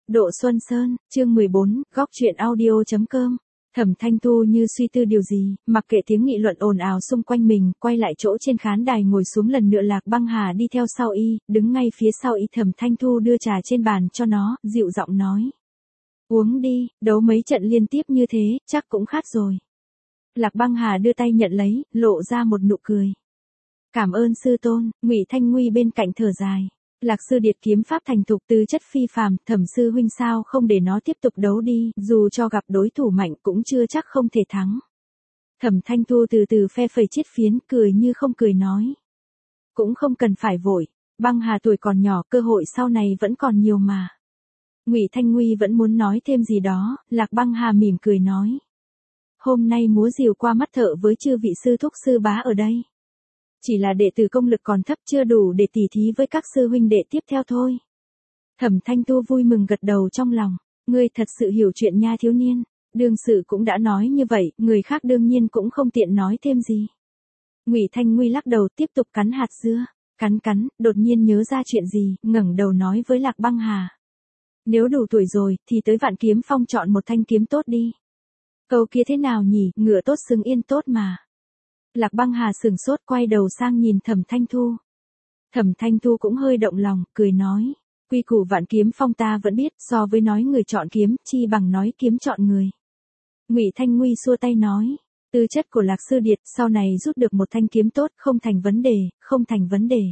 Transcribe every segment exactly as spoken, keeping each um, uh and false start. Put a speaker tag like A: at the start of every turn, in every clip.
A: Độ Xuân Sơn, chương mười bốn, góc truyện audio.com. Thẩm Thanh Thu như suy tư điều gì, mặc kệ tiếng nghị luận ồn ào xung quanh mình, quay lại chỗ trên khán đài ngồi xuống lần nữa. Lạc Băng Hà đi theo sau y, đứng ngay phía sau y. Thẩm Thanh Thu đưa trà trên bàn cho nó, dịu giọng nói. Uống đi, đấu mấy trận liên tiếp như thế, chắc cũng khát rồi. Lạc Băng Hà đưa tay nhận lấy, lộ ra một nụ cười. Cảm ơn sư tôn. Ngụy Thanh Nguy bên cạnh thở dài. Lạc sư điệt kiếm pháp thành thục, tư chất phi phàm, Thẩm sư huynh sao không để nó tiếp tục đấu đi, dù cho gặp đối thủ mạnh cũng chưa chắc không thể thắng. Thẩm Thanh Thu từ từ phe phẩy chiếc phiến, cười như không cười nói. Cũng không cần phải vội, Băng Hà tuổi còn nhỏ, cơ hội sau này vẫn còn nhiều mà. Ngụy Thanh Nguy vẫn muốn nói thêm gì đó, Lạc Băng Hà mỉm cười nói. Hôm nay múa rìu qua mắt thợ với chư vị sư thúc sư bá ở đây. Chỉ là đệ tử công lực còn thấp, chưa đủ để tỉ thí với các sư huynh đệ tiếp theo thôi. Thẩm Thanh Thu vui mừng gật đầu trong lòng. Ngươi thật sự hiểu chuyện nha thiếu niên. Đương sự cũng đã nói như vậy, người khác đương nhiên cũng không tiện nói thêm gì. Ngụy Thanh Nguy lắc đầu tiếp tục cắn hạt dưa. Cắn cắn, đột nhiên nhớ ra chuyện gì, ngẩng đầu nói với Lạc Băng Hà. Nếu đủ tuổi rồi, thì tới Vạn Kiếm Phong chọn một thanh kiếm tốt đi. Câu kia thế nào nhỉ, ngựa tốt xứng yên tốt mà. Lạc Băng Hà sửng sốt, quay đầu sang nhìn Thẩm Thanh Thu. Thẩm Thanh Thu cũng hơi động lòng, cười nói. Quy củ Vạn Kiếm Phong ta vẫn biết, so với nói người chọn kiếm, chi bằng nói kiếm chọn người. Ngụy Thanh Nguy xua tay nói. Tư chất của Lạc sư điệt, sau này rút được một thanh kiếm tốt, không thành vấn đề, không thành vấn đề.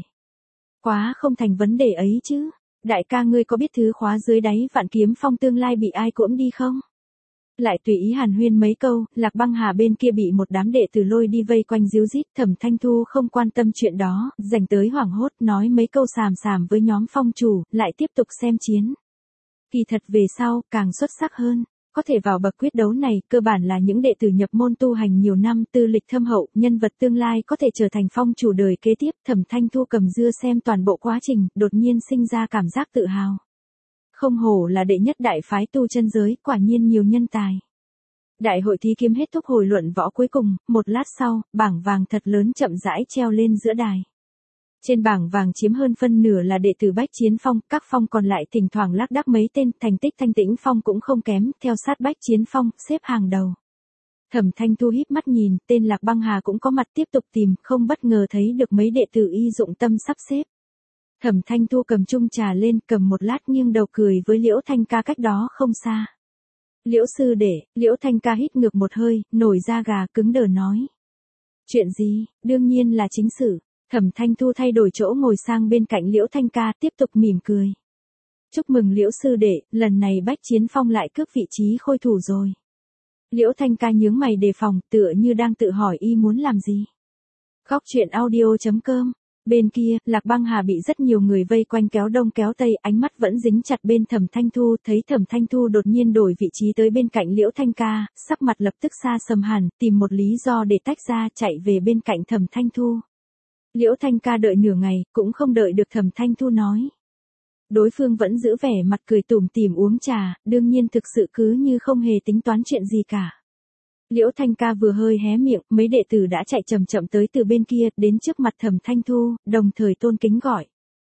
A: Quá không thành vấn đề ấy chứ. Đại ca ngươi có biết thứ khóa dưới đáy Vạn Kiếm Phong tương lai bị ai cuỗm đi không? Lại tùy ý hàn huyên mấy câu, Lạc Băng Hà bên kia bị một đám đệ tử lôi đi vây quanh díu dít. Thẩm Thanh Thu không quan tâm chuyện đó, dành tới hoảng hốt nói mấy câu xàm xàm với nhóm phong chủ, lại tiếp tục xem chiến. Kỳ thật về sau, càng xuất sắc hơn, có thể vào bậc quyết đấu này, cơ bản là những đệ tử nhập môn tu hành nhiều năm, tư lịch thâm hậu, nhân vật tương lai có thể trở thành phong chủ đời kế tiếp. Thẩm Thanh Thu cầm dưa xem toàn bộ quá trình, đột nhiên sinh ra cảm giác tự hào. Không hổ là đệ nhất đại phái tu chân giới, quả nhiên nhiều nhân tài. Đại hội thí kiếm hết thúc hồi luận võ cuối cùng, một lát sau, bảng vàng thật lớn chậm rãi treo lên giữa đài. Trên bảng vàng chiếm hơn phân nửa là đệ tử Bách Chiến Phong, các phong còn lại thỉnh thoảng lác đác mấy tên, thành tích Thanh Tĩnh Phong cũng không kém, theo sát Bách Chiến Phong, xếp hàng đầu. Thẩm Thanh Thu híp mắt nhìn, tên Lạc Băng Hà cũng có mặt tiếp tục tìm, không bất ngờ thấy được mấy đệ tử y dụng tâm sắp xếp. Thẩm Thanh Thu cầm chung trà lên, cầm một lát nghiêng đầu cười với Liễu Thanh Ca cách đó không xa. Liễu sư đệ, Liễu Thanh Ca hít ngược một hơi, nổi da gà, cứng đờ nói. Chuyện gì, đương nhiên là chính sự. Thẩm Thanh Thu thay đổi chỗ ngồi sang bên cạnh Liễu Thanh Ca, tiếp tục mỉm cười. Chúc mừng Liễu sư đệ, lần này Bách Chiến Phong lại cướp vị trí khôi thủ rồi. Liễu Thanh Ca nhướng mày đề phòng, tựa như đang tự hỏi y muốn làm gì. Góc truyện audio.com. Bên kia, Lạc Băng Hà bị rất nhiều người vây quanh kéo đông kéo tây, ánh mắt vẫn dính chặt bên Thẩm Thanh Thu, thấy Thẩm Thanh Thu đột nhiên đổi vị trí tới bên cạnh Liễu Thanh Ca, sắc mặt lập tức xa sầm hẳn, tìm một lý do để tách ra, chạy về bên cạnh Thẩm Thanh Thu. Liễu Thanh Ca đợi nửa ngày, cũng không đợi được Thẩm Thanh Thu nói. Đối phương vẫn giữ vẻ mặt cười tủm tỉm uống trà, đương nhiên thực sự cứ như không hề tính toán chuyện gì cả. Liễu Thanh Ca vừa hơi hé miệng, mấy đệ tử đã chạy chậm chậm tới từ bên kia, đến trước mặt Thẩm Thanh Thu, đồng thời tôn kính gọi.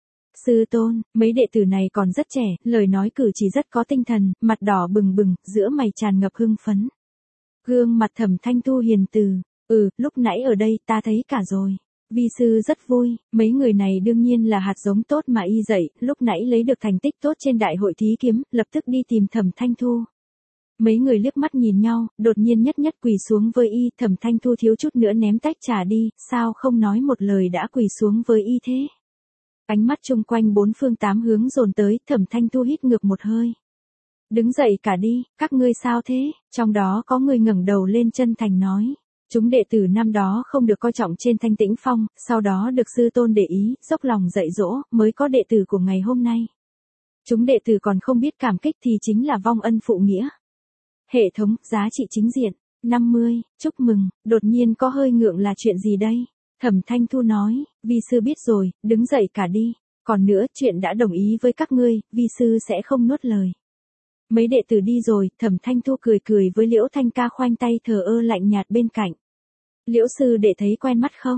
A: Sư tôn, mấy đệ tử này còn rất trẻ, lời nói cử chỉ rất có tinh thần, mặt đỏ bừng bừng, giữa mày tràn ngập hưng phấn. Gương mặt Thẩm Thanh Thu hiền từ, ừ, lúc nãy ở đây ta thấy cả rồi. Vi sư rất vui, mấy người này đương nhiên là hạt giống tốt mà y dạy, lúc nãy lấy được thành tích tốt trên đại hội thí kiếm, lập tức đi tìm Thẩm Thanh Thu. Mấy người liếc mắt nhìn nhau, đột nhiên nhất nhất quỳ xuống với y. Thẩm Thanh Thu thiếu chút nữa ném tách trà đi, sao không nói một lời đã quỳ xuống với y thế. Ánh mắt chung quanh bốn phương tám hướng dồn tới, Thẩm Thanh Thu hít ngược một hơi. Đứng dậy cả đi, các ngươi sao thế, trong đó có người ngẩng đầu lên chân thành nói. Chúng đệ tử năm đó không được coi trọng trên Thanh Tĩnh Phong, sau đó được sư tôn để ý, dốc lòng dạy dỗ, mới có đệ tử của ngày hôm nay. Chúng đệ tử còn không biết cảm kích thì chính là vong ân phụ nghĩa. Hệ thống, giá trị chính diện, năm mươi, chúc mừng, đột nhiên có hơi ngượng là chuyện gì đây? Thẩm Thanh Thu nói, vi sư biết rồi, đứng dậy cả đi, còn nữa, chuyện đã đồng ý với các ngươi, vi sư sẽ không nuốt lời. Mấy đệ tử đi rồi, Thẩm Thanh Thu cười cười với Liễu Thanh Ca khoanh tay thờ ơ lạnh nhạt bên cạnh. Liễu sư đệ thấy quen mắt không?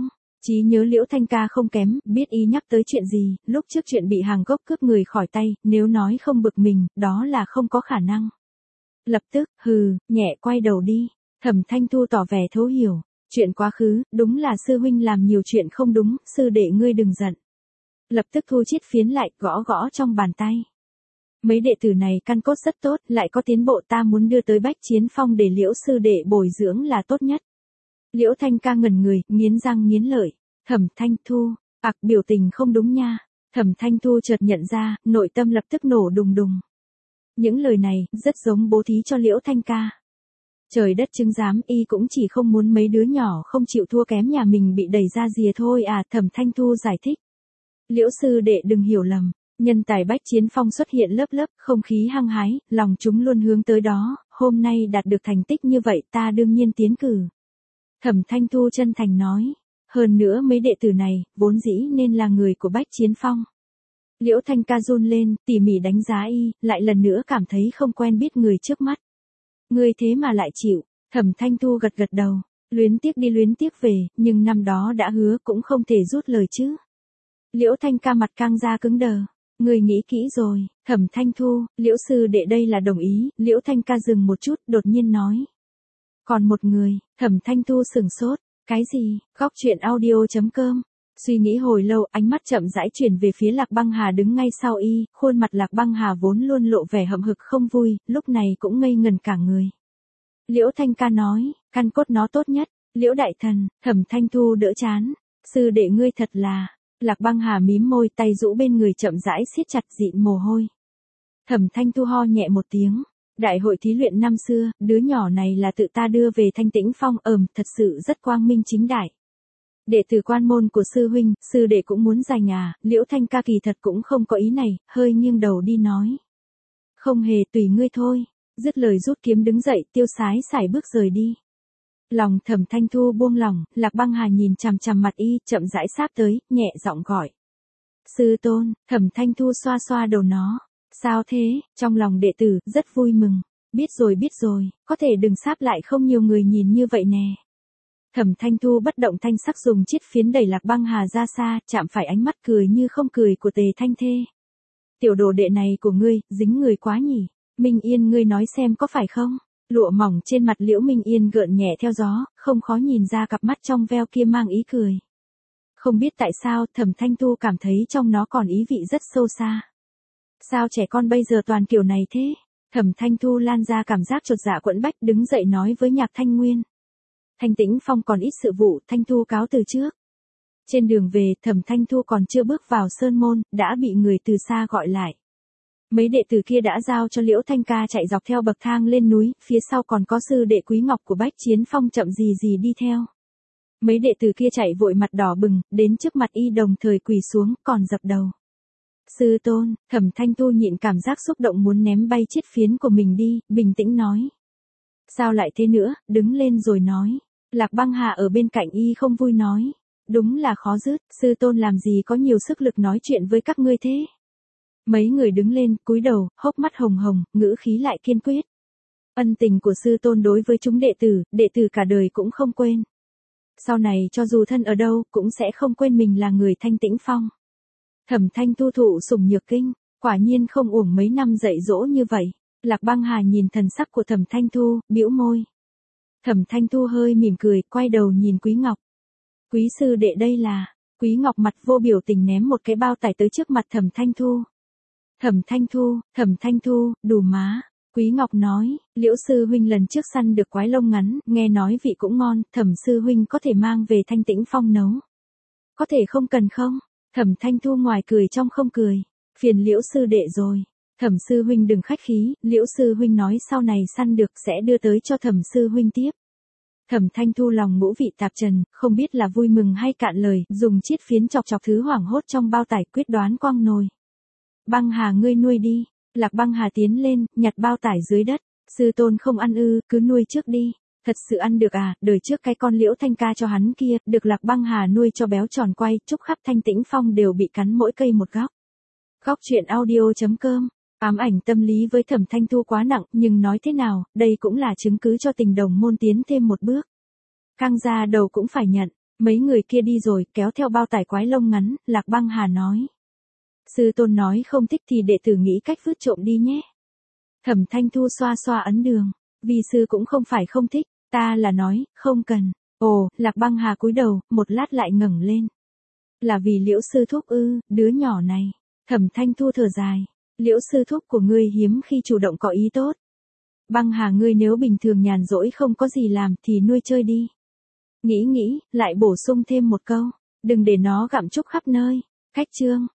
A: Trí nhớ Liễu Thanh ca không kém, biết y nhắc tới chuyện gì, lúc trước chuyện bị hàng gốc cướp người khỏi tay, nếu nói không bực mình, đó là không có khả năng. Lập tức, hừ, nhẹ quay đầu đi. Thẩm Thanh Thu tỏ vẻ thấu hiểu. Chuyện quá khứ, đúng là sư huynh làm nhiều chuyện không đúng, sư đệ ngươi đừng giận. Lập tức thu chiết phiến lại, gõ gõ trong bàn tay. Mấy đệ tử này căn cốt rất tốt, lại có tiến bộ, ta muốn đưa tới Bách Chiến Phong để Liễu sư đệ bồi dưỡng là tốt nhất. Liễu Thanh ca ngẩn người, nghiến răng nghiến lợi. Thẩm Thanh Thu, ặc biểu tình không đúng nha. Thẩm Thanh Thu chợt nhận ra, nội tâm lập tức nổ đùng đùng. Những lời này, rất giống bố thí cho Liễu Thanh ca. Trời đất chứng giám, y cũng chỉ không muốn mấy đứa nhỏ không chịu thua kém nhà mình bị đẩy ra rìa thôi à. Thẩm Thanh Thu giải thích. Liễu sư đệ đừng hiểu lầm. Nhân tài Bách Chiến Phong xuất hiện lớp lớp, không khí hăng hái, lòng chúng luôn hướng tới đó, hôm nay đạt được thành tích như vậy ta đương nhiên tiến cử. Thẩm Thanh Thu chân thành nói, hơn nữa mấy đệ tử này, vốn dĩ nên là người của Bách Chiến Phong. Liễu Thanh ca run lên, tỉ mỉ đánh giá y, lại lần nữa cảm thấy không quen biết người trước mắt. Người thế mà lại chịu, Thẩm Thanh Thu gật gật đầu, luyến tiếc đi luyến tiếc về, nhưng năm đó đã hứa cũng không thể rút lời chứ. Liễu Thanh ca mặt căng ra cứng đờ. Người nghĩ kỹ rồi, Thẩm Thanh Thu, Liễu sư đệ đây là đồng ý, Liễu Thanh ca dừng một chút, đột nhiên nói. Còn một người, Thẩm Thanh Thu sửng sốt, cái gì, góc truyện audio chấm com. Suy nghĩ hồi lâu, ánh mắt chậm rãi chuyển về phía Lạc Băng Hà đứng ngay sau y, khuôn mặt Lạc Băng Hà vốn luôn lộ vẻ hậm hực không vui, lúc này cũng ngây ngần cả người. Liễu Thanh ca nói, căn cốt nó tốt nhất, Liễu đại thần, Thẩm Thanh Thu đỡ chán, sư đệ ngươi thật là. Lạc Băng Hà mím môi, tay rũ bên người chậm rãi siết chặt dịn mồ hôi. Thẩm Thanh Thu ho nhẹ một tiếng. Đại hội thí luyện năm xưa, đứa nhỏ này là tự ta đưa về Thanh Tĩnh Phong, ừm, thật sự rất quang minh chính đại. Đệ tử quan môn của sư huynh, sư đệ cũng muốn giành à, Liễu Thanh ca kỳ thật cũng không có ý này, hơi nghiêng đầu đi nói. Không hề, tùy ngươi thôi. Dứt lời rút kiếm đứng dậy, tiêu sái sải bước rời đi. Lòng Thẩm Thanh Thu buông lỏng, Lạc Băng Hà nhìn chằm chằm mặt y, chậm rãi sáp tới, nhẹ giọng gọi. Sư tôn, Thẩm Thanh Thu xoa xoa đầu nó. Sao thế, trong lòng đệ tử, rất vui mừng. Biết rồi biết rồi, có thể đừng sáp lại không nhiều người nhìn như vậy nè. Thẩm Thanh Thu bất động thanh sắc dùng chiết phiến đẩy Lạc Băng Hà ra xa, chạm phải ánh mắt cười như không cười của Tề Thanh Thê. Tiểu đồ đệ này của ngươi, dính người quá nhỉ. Minh Yên ngươi nói xem có phải không? Lụa mỏng trên mặt Liễu Minh Yên gợn nhẹ theo gió, không khó nhìn ra cặp mắt trong veo kia mang ý cười. Không biết tại sao, Thẩm Thanh Thu cảm thấy trong nó còn ý vị rất sâu xa. Sao trẻ con bây giờ toàn kiểu này thế? Thẩm Thanh Thu lan ra cảm giác chột dạ quẫn bách, đứng dậy nói với Nhạc Thanh Nguyên. Thanh Tĩnh Phong còn ít sự vụ, Thanh Thu cáo từ trước. Trên đường về, Thẩm Thanh Thu còn chưa bước vào sơn môn, đã bị người từ xa gọi lại. Mấy đệ tử kia đã giao cho Liễu Thanh ca chạy dọc theo bậc thang lên núi, phía sau còn có sư đệ Quý Ngọc của Bách Chiến Phong chậm gì gì đi theo. Mấy đệ tử kia chạy vội mặt đỏ bừng, đến trước mặt y đồng thời quỳ xuống, còn dập đầu. Sư tôn, Thẩm Thanh Thu nhịn cảm giác xúc động muốn ném bay chiết phiến của mình đi, bình tĩnh nói. Sao lại thế nữa, đứng lên rồi nói. Lạc Băng Hà ở bên cạnh y không vui nói. Đúng là khó dứt, sư tôn làm gì có nhiều sức lực nói chuyện với các ngươi thế. Mấy người đứng lên, cúi đầu, hốc mắt hồng hồng, ngữ khí lại kiên quyết. Ân tình của sư tôn đối với chúng đệ tử, đệ tử cả đời cũng không quên. Sau này cho dù thân ở đâu, cũng sẽ không quên mình là người Thanh Tĩnh Phong. Thẩm Thanh Thu thụ sủng nhược kinh, quả nhiên không uổng mấy năm dạy dỗ như vậy. Lạc Băng Hà nhìn thần sắc của Thẩm Thanh Thu, bĩu môi. Thẩm Thanh Thu hơi mỉm cười, quay đầu nhìn Quý Ngọc. Quý sư đệ đây là, Quý Ngọc mặt vô biểu tình ném một cái bao tải tới trước mặt Thẩm Thanh Thu. Thẩm Thanh Thu, Thẩm Thanh Thu, đù má. Quý Ngọc nói, Liễu sư huynh lần trước săn được quái lông ngắn, nghe nói vị cũng ngon, Thẩm sư huynh có thể mang về Thanh Tĩnh Phong nấu. Có thể không cần không? Thẩm Thanh Thu ngoài cười trong không cười. Phiền Liễu sư đệ rồi. Thẩm sư huynh đừng khách khí, Liễu sư huynh nói sau này săn được sẽ đưa tới cho Thẩm sư huynh tiếp. Thẩm Thanh Thu lòng ngũ vị tạp trần, không biết là vui mừng hay cạn lời, dùng chiết phiến chọc chọc thứ hoảng hốt trong bao tải, quyết đoán quăng nồi. Băng Hà ngươi nuôi đi. Lạc Băng Hà tiến lên, nhặt bao tải dưới đất. Sư tôn không ăn ư, cứ nuôi trước đi. Thật sự ăn được à, đời trước cái con Liễu Thanh ca cho hắn kia, được Lạc Băng Hà nuôi cho béo tròn quay, chúc khắp Thanh Tĩnh Phong đều bị cắn mỗi cây một góc. Góc truyện audio chấm com. Ám ảnh tâm lý với Thẩm Thanh Thu quá nặng, nhưng nói thế nào, đây cũng là chứng cứ cho tình đồng môn tiến thêm một bước. Căng ra đầu cũng phải nhận. Mấy người kia đi rồi, kéo theo bao tải quái lông ngắn, Lạc Băng Hà nói. Sư tôn nói không thích thì đệ tử nghĩ cách vứt trộm đi nhé. Thẩm Thanh Thu xoa xoa ấn đường. Vi sư cũng không phải không thích, ta là nói, không cần. Ồ, Lạc Băng Hà cúi đầu, một lát lại ngẩng lên. Là vì Liễu sư thúc ư, đứa nhỏ này. Thẩm Thanh Thu thở dài. Liễu sư thúc của ngươi hiếm khi chủ động có ý tốt. Băng Hà ngươi nếu bình thường nhàn rỗi không có gì làm thì nuôi chơi đi. Nghĩ nghĩ, lại bổ sung thêm một câu. Đừng để nó gặm trúc khắp nơi. Khách chương.